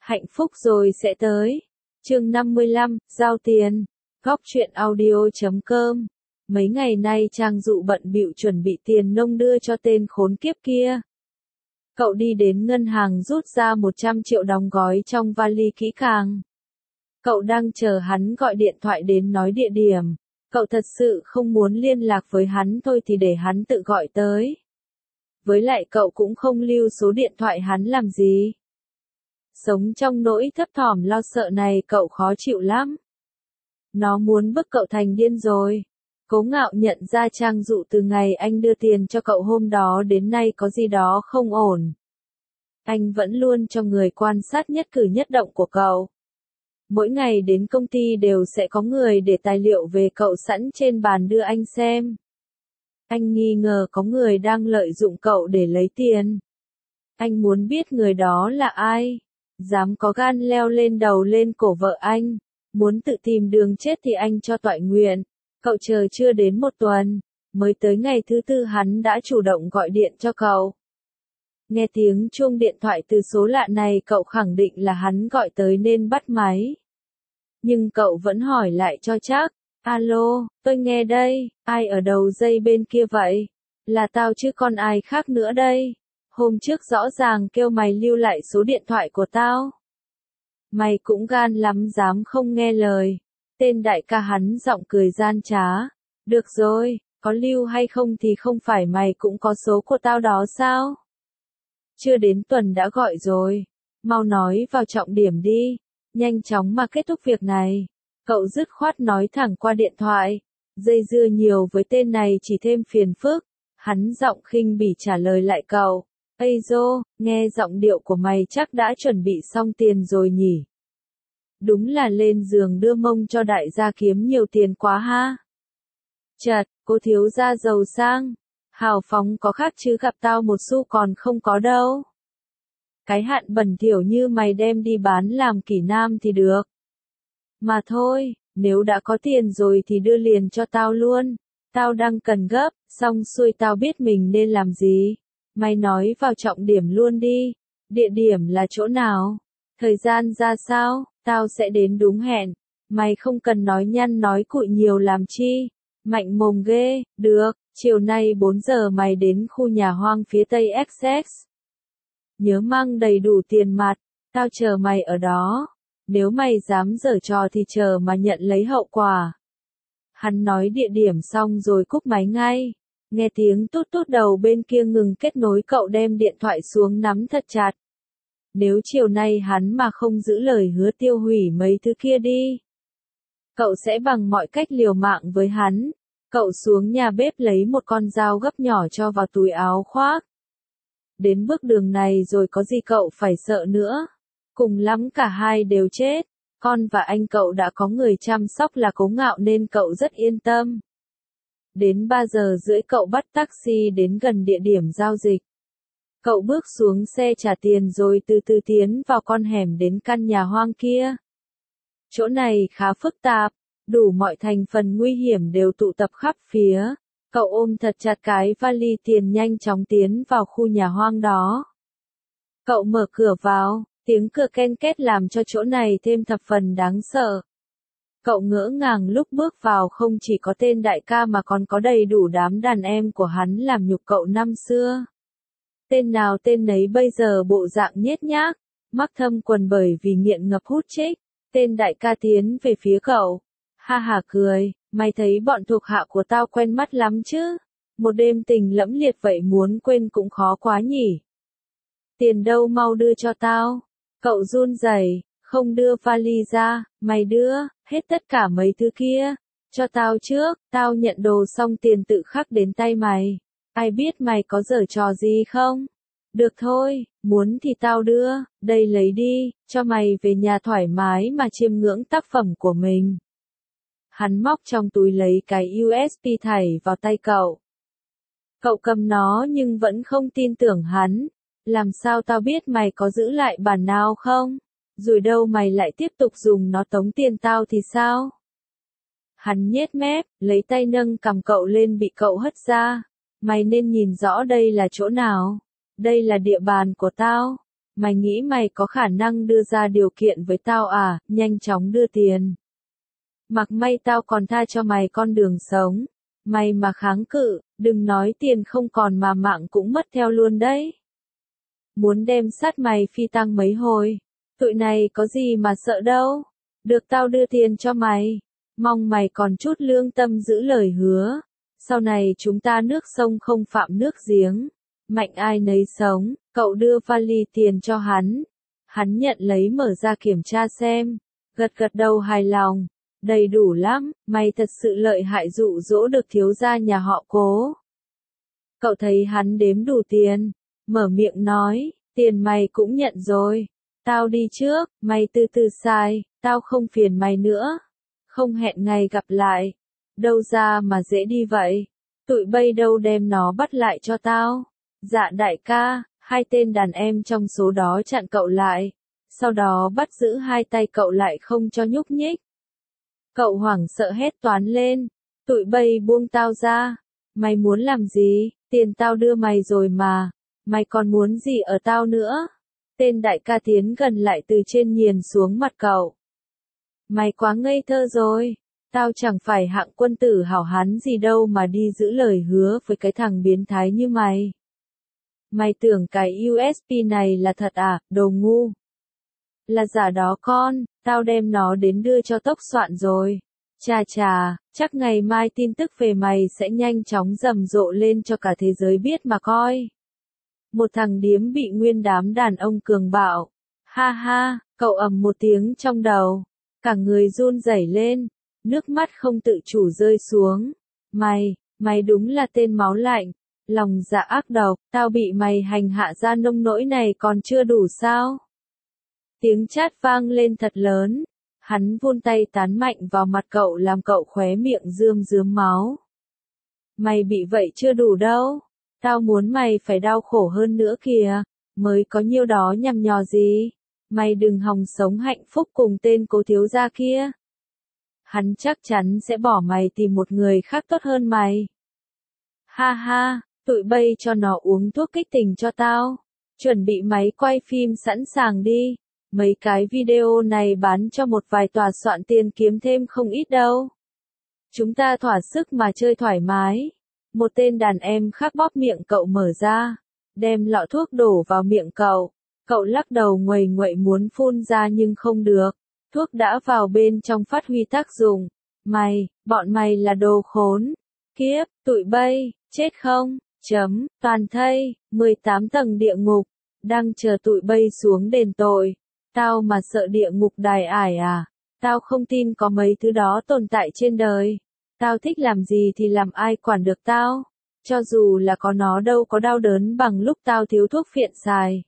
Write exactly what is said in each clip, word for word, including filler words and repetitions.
Hạnh phúc rồi sẽ tới. Chương năm mươi lăm, giao tiền. Góc truyện audio chấm com. Mấy ngày nay Trang Dụ bận bịu chuẩn bị tiền nông đưa cho tên khốn kiếp kia. Cậu đi đến ngân hàng rút ra một trăm triệu đóng gói trong vali kỹ càng. Cậu đang chờ hắn gọi điện thoại đến nói địa điểm. Cậu thật sự không muốn liên lạc với hắn thôi thì để hắn tự gọi tới. Với lại cậu cũng không lưu số điện thoại hắn làm gì. Sống trong nỗi thấp thỏm lo sợ này cậu khó chịu lắm. Nó muốn bức cậu thành điên rồi. Cố Ngạo nhận ra Trang Dụ từ ngày anh đưa tiền cho cậu hôm đó đến nay có gì đó không ổn. Anh vẫn luôn cho người quan sát nhất cử nhất động của cậu. Mỗi ngày đến công ty đều sẽ có người để tài liệu về cậu sẵn trên bàn đưa anh xem. Anh nghi ngờ có người đang lợi dụng cậu để lấy tiền. Anh muốn biết người đó là ai. Dám có gan leo lên đầu lên cổ vợ anh. Muốn tự tìm đường chết thì anh cho toại nguyện. Cậu chờ chưa đến một tuần. Mới tới ngày thứ tư hắn đã chủ động gọi điện cho cậu. Nghe tiếng chuông điện thoại từ số lạ này cậu khẳng định là hắn gọi tới nên bắt máy. Nhưng cậu vẫn hỏi lại cho chắc. Alo, tôi nghe đây, ai ở đầu dây bên kia vậy? Là tao chứ còn ai khác nữa đây? Hôm trước rõ ràng kêu mày lưu lại số điện thoại của tao. Mày cũng gan lắm dám không nghe lời. Tên đại ca hắn giọng cười gian trá. Được rồi, có lưu hay không thì không phải mày cũng có số của tao đó sao? Chưa đến tuần đã gọi rồi. Mau nói vào trọng điểm đi. Nhanh chóng mà kết thúc việc này. Cậu dứt khoát nói thẳng qua điện thoại. Dây dưa nhiều với tên này chỉ thêm phiền phức. Hắn giọng khinh bỉ trả lời lại cậu. Ây dô, nghe giọng điệu của mày chắc đã chuẩn bị xong tiền rồi nhỉ? Đúng là lên giường đưa mông cho đại gia kiếm nhiều tiền quá ha. Chật, cô thiếu gia giàu sang. Hào phóng có khác chứ gặp tao một xu còn không có đâu. Cái hạn bẩn thỉu như mày đem đi bán làm kỷ nam thì được. Mà thôi, nếu đã có tiền rồi thì đưa liền cho tao luôn. Tao đang cần gấp, xong xuôi tao biết mình nên làm gì. Mày nói vào trọng điểm luôn đi. Địa điểm là chỗ nào? Thời gian ra sao? Tao sẽ đến đúng hẹn. Mày không cần nói nhăn nói cụi nhiều làm chi. Mạnh mồm ghê, được, chiều nay bốn giờ mày đến khu nhà hoang phía tây ích ích. Nhớ mang đầy đủ tiền mặt, tao chờ mày ở đó. Nếu mày dám giở trò thì chờ mà nhận lấy hậu quả. Hắn nói địa điểm xong rồi cúp máy ngay. Nghe tiếng tút tút đầu bên kia ngừng kết nối cậu đem điện thoại xuống nắm thật chặt. Nếu chiều nay hắn mà không giữ lời hứa tiêu hủy mấy thứ kia đi. Cậu sẽ bằng mọi cách liều mạng với hắn. Cậu xuống nhà bếp lấy một con dao gấp nhỏ cho vào túi áo khoác. Đến bước đường này rồi có gì cậu phải sợ nữa. Cùng lắm cả hai đều chết. Con và anh cậu đã có người chăm sóc là Cố Ngạo nên cậu rất yên tâm. Đến ba giờ rưỡi cậu bắt taxi đến gần địa điểm giao dịch. Cậu bước xuống xe trả tiền rồi từ từ tiến vào con hẻm đến căn nhà hoang kia. Chỗ này khá phức tạp, đủ mọi thành phần nguy hiểm đều tụ tập khắp phía. Cậu ôm thật chặt cái vali tiền nhanh chóng tiến vào khu nhà hoang đó. Cậu mở cửa vào, tiếng cửa ken két làm cho chỗ này thêm thập phần đáng sợ. Cậu ngỡ ngàng lúc bước vào không chỉ có tên đại ca mà còn có đầy đủ đám đàn em của hắn làm nhục cậu năm xưa. Tên nào tên nấy bây giờ bộ dạng nhét nhác, mắc thâm quần bởi vì nghiện ngập hút chích. Tên đại ca tiến về phía cậu. Ha ha cười, mày thấy bọn thuộc hạ của tao quen mắt lắm chứ. Một đêm tình lẫm liệt vậy muốn quên cũng khó quá nhỉ. Tiền đâu mau đưa cho tao. Cậu run rẩy, không đưa vali ra, mày đưa, hết tất cả mấy thứ kia. Cho tao trước, tao nhận đồ xong tiền tự khắc đến tay mày. Ai biết mày có giở trò gì không? Được thôi, muốn thì tao đưa, đây lấy đi, cho mày về nhà thoải mái mà chiêm ngưỡng tác phẩm của mình. Hắn móc trong túi lấy cái u ét bê thảy vào tay cậu. Cậu cầm nó nhưng vẫn không tin tưởng hắn. Làm sao tao biết mày có giữ lại bản nào không? Rồi đâu mày lại tiếp tục dùng nó tống tiền tao thì sao? Hắn nhếch mép, lấy tay nâng cầm cậu lên bị cậu hất ra. Mày nên nhìn rõ đây là chỗ nào. Đây là địa bàn của tao. Mày nghĩ mày có khả năng đưa ra điều kiện với tao à, nhanh chóng đưa tiền. Mặc may tao còn tha cho mày con đường sống. Mày mà kháng cự, đừng nói tiền không còn mà mạng cũng mất theo luôn đấy. Muốn đem sát mày phi tang mấy hồi. Tụi này có gì mà sợ đâu. Được tao đưa tiền cho mày. Mong mày còn chút lương tâm giữ lời hứa. Sau này chúng ta nước sông không phạm nước giếng. Mạnh ai nấy sống, cậu đưa vali tiền cho hắn. Hắn nhận lấy mở ra kiểm tra xem. Gật gật đầu hài lòng. Đầy đủ lắm, mày thật sự lợi hại dụ dỗ được thiếu gia nhà họ Cố. Cậu thấy hắn đếm đủ tiền. Mở miệng nói, tiền mày cũng nhận rồi. Tao đi trước, mày từ từ xài, tao không phiền mày nữa. Không hẹn ngày gặp lại. Đâu ra mà dễ đi vậy. Tụi bay đâu đem nó bắt lại cho tao. Dạ đại ca, hai tên đàn em trong số đó chặn cậu lại. Sau đó bắt giữ hai tay cậu lại không cho nhúc nhích. Cậu hoảng sợ hét toán lên. Tụi bay buông tao ra. Mày muốn làm gì? Tiền tao đưa mày rồi mà. Mày còn muốn gì ở tao nữa? Tên đại ca tiến gần lại từ trên nhìn xuống mặt cậu. Mày quá ngây thơ rồi. Tao chẳng phải hạng quân tử hảo hán gì đâu mà đi giữ lời hứa với cái thằng biến thái như mày. Mày tưởng cái u ét bê này là thật à, đồ ngu. Là giả đó con, tao đem nó đến đưa cho tốc soạn rồi. Chà chà, chắc ngày mai tin tức về mày sẽ nhanh chóng rầm rộ lên cho cả thế giới biết mà coi. Một thằng điếm bị nguyên đám đàn ông cường bạo. Ha ha, cậu ầm một tiếng trong đầu. Cả người run rẩy lên, nước mắt không tự chủ rơi xuống. Mày, mày đúng là tên máu lạnh. Lòng dạ ác độc, tao bị mày hành hạ ra nông nỗi này còn chưa đủ sao? Tiếng chát vang lên thật lớn. Hắn vươn tay tán mạnh vào mặt cậu làm cậu khóe miệng rơm rớm máu. Mày bị vậy chưa đủ đâu. Tao muốn mày phải đau khổ hơn nữa kìa. Mới có nhiêu đó nhằm nhò gì. Mày đừng hòng sống hạnh phúc cùng tên Cố thiếu gia kia. Hắn chắc chắn sẽ bỏ mày tìm một người khác tốt hơn mày. Ha ha, tụi bay cho nó uống thuốc kích tình cho tao. Chuẩn bị máy quay phim sẵn sàng đi. Mấy cái video này bán cho một vài tòa soạn tiền kiếm thêm không ít đâu. Chúng ta thỏa sức mà chơi thoải mái. Một tên đàn em khác bóp miệng cậu mở ra. Đem lọ thuốc đổ vào miệng cậu. Cậu lắc đầu nguầy nguậy muốn phun ra nhưng không được. Thuốc đã vào bên trong phát huy tác dụng. Mày, bọn mày là đồ khốn. Kiếp, tụi bay, chết không? Chấm, toàn thây, mười tám tầng địa ngục. Đang chờ tụi bay xuống đền tội. Tao mà sợ địa ngục đài ải à? Tao không tin có mấy thứ đó tồn tại trên đời. Tao thích làm gì thì làm ai quản được tao. Cho dù là có nó đâu có đau đớn bằng lúc tao thiếu thuốc phiện xài.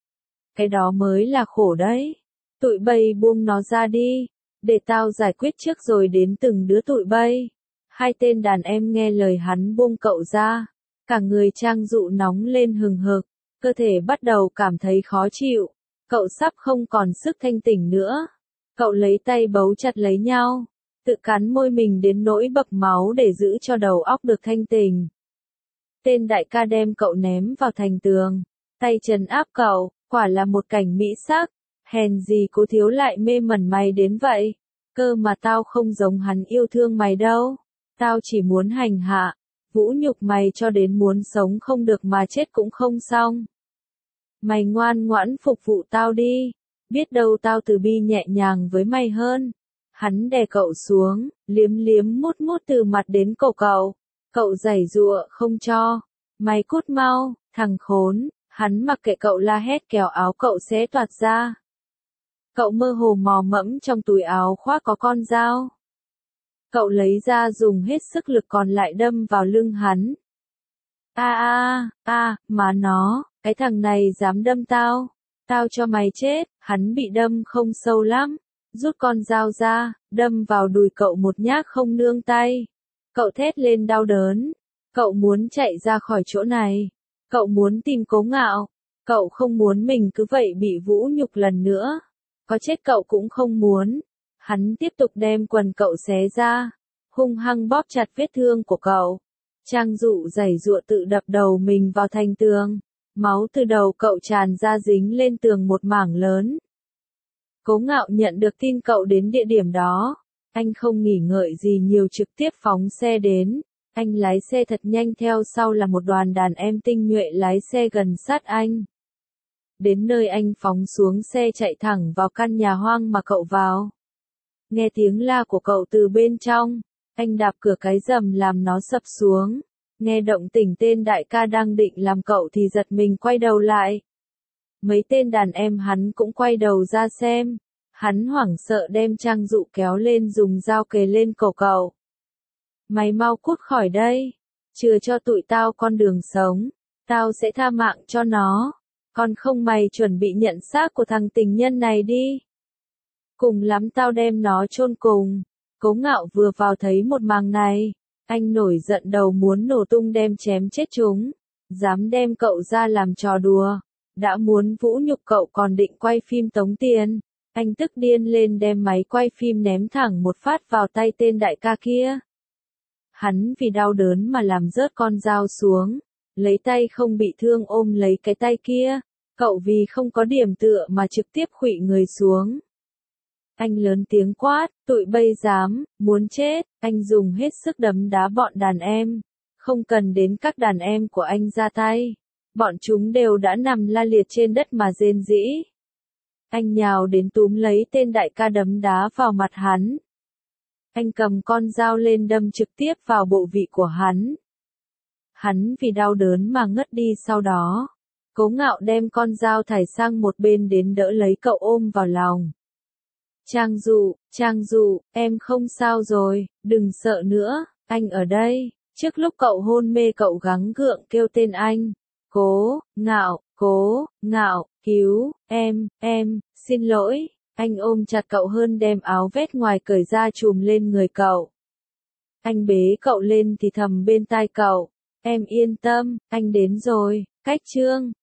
Cái đó mới là khổ đấy. Tụi bay buông nó ra đi. Để tao giải quyết trước rồi đến từng đứa tụi bay. Hai tên đàn em nghe lời hắn buông cậu ra. Cả người Trang Dụ nóng lên hừng hực. Cơ thể bắt đầu cảm thấy khó chịu. Cậu sắp không còn sức thanh tỉnh nữa. Cậu lấy tay bấu chặt lấy nhau. Tự cắn môi mình đến nỗi bập máu để giữ cho đầu óc được thanh tỉnh. Tên đại ca đem cậu ném vào thành tường. Tay trấn áp cậu, quả là một cảnh mỹ sắc. Hèn gì Cố thiếu lại mê mẩn mày đến vậy. Cơ mà tao không giống hắn yêu thương mày đâu. Tao chỉ muốn hành hạ, vũ nhục mày cho đến muốn sống không được mà chết cũng không xong. Mày ngoan ngoãn phục vụ tao đi. Biết đâu tao từ bi nhẹ nhàng với mày hơn. Hắn đè cậu xuống, liếm liếm mút mút từ mặt đến cổ cậu. Cậu giãy giụa không cho. Mày cút mau, thằng khốn. Hắn mặc kệ cậu la hét kéo áo cậu xé toạc ra. Cậu mơ hồ mò mẫm trong túi áo khoác có con dao. Cậu lấy ra dùng hết sức lực còn lại đâm vào lưng hắn. A a a, mà nó, cái thằng này dám đâm tao. Tao cho mày chết, hắn bị đâm không sâu lắm. Rút con dao ra, đâm vào đùi cậu một nhát không nương tay. Cậu thét lên đau đớn. Cậu muốn chạy ra khỏi chỗ này. Cậu muốn tìm Cố Ngạo. Cậu không muốn mình cứ vậy bị vũ nhục lần nữa. Có chết cậu cũng không muốn. Hắn tiếp tục đem quần cậu xé ra. Hung hăng bóp chặt vết thương của cậu. Trang Dụ giãy giụa tự đập đầu mình vào thành tường. Máu từ đầu cậu tràn ra dính lên tường một mảng lớn. Cố Ngạo nhận được tin cậu đến địa điểm đó. Anh không nghỉ ngợi gì nhiều trực tiếp phóng xe đến. Anh lái xe thật nhanh, theo sau là một đoàn đàn em tinh nhuệ lái xe gần sát anh. Đến nơi anh phóng xuống xe chạy thẳng vào căn nhà hoang mà cậu vào. Nghe tiếng la của cậu từ bên trong, anh đạp cửa cái rầm làm nó sập xuống. Nghe động tĩnh tên đại ca đang định làm cậu thì giật mình quay đầu lại. Mấy tên đàn em hắn cũng quay đầu ra xem. Hắn hoảng sợ đem Trang Dụ kéo lên dùng dao kề lên cổ cậu. Mày mau cút khỏi đây. Chừa cho tụi tao con đường sống. Tao sẽ tha mạng cho nó. Còn không mày chuẩn bị nhận xác của thằng tình nhân này đi. Cùng lắm tao đem nó chôn cùng. Cố Ngạo vừa vào thấy một màn này. Anh nổi giận đầu muốn nổ tung đem chém chết chúng. Dám đem cậu ra làm trò đùa. Đã muốn vũ nhục cậu còn định quay phim tống tiền. Anh tức điên lên đem máy quay phim ném thẳng một phát vào tay tên đại ca kia. Hắn vì đau đớn mà làm rớt con dao xuống. Lấy tay không bị thương ôm lấy cái tay kia. Cậu vì không có điểm tựa mà trực tiếp khuỵu người xuống. Anh lớn tiếng quát, tụi bây dám, muốn chết. Anh dùng hết sức đấm đá bọn đàn em. Không cần đến các đàn em của anh ra tay. Bọn chúng đều đã nằm la liệt trên đất mà rên rỉ. Anh nhào đến túm lấy tên đại ca đấm đá vào mặt hắn. Anh cầm con dao lên đâm trực tiếp vào bộ vị của hắn. Hắn vì đau đớn mà ngất đi sau đó. Cố Ngạo đem con dao thảy sang một bên đến đỡ lấy cậu ôm vào lòng. Trang Dụ, Trang Dụ, em không sao rồi, đừng sợ nữa, anh ở đây. Trước lúc cậu hôn mê cậu gắng gượng kêu tên anh. Cố, Ngạo, Cố, Ngạo, cứu, em, em, xin lỗi. Anh ôm chặt cậu hơn đem áo vest ngoài cởi ra trùm lên người cậu. Anh bế cậu lên thì thầm bên tai cậu. Em yên tâm, anh đến rồi, cách chương.